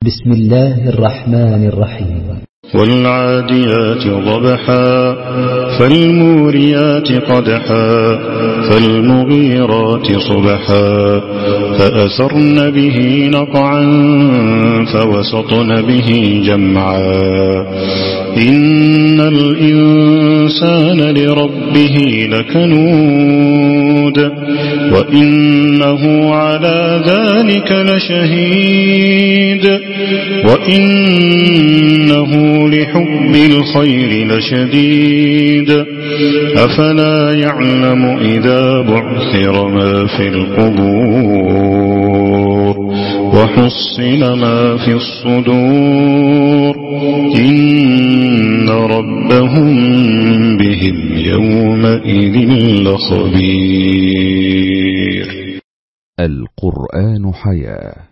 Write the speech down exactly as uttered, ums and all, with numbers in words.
بسم الله الرحمن الرحيم. والعاديات ضبحا فالموريات قدحا فالمغيرات صبحا فأثرن به نقعا فوسطن به جمعا إن الإنسان لربه لكنود وإنه على ذلك لشهيد وإنه لحب الخير لشديد أفلا يعلم إذا بعثر ما في القبور وحصل ما في الصدور إن ربهم بهم يومئذ لخبير. القرآن حياة.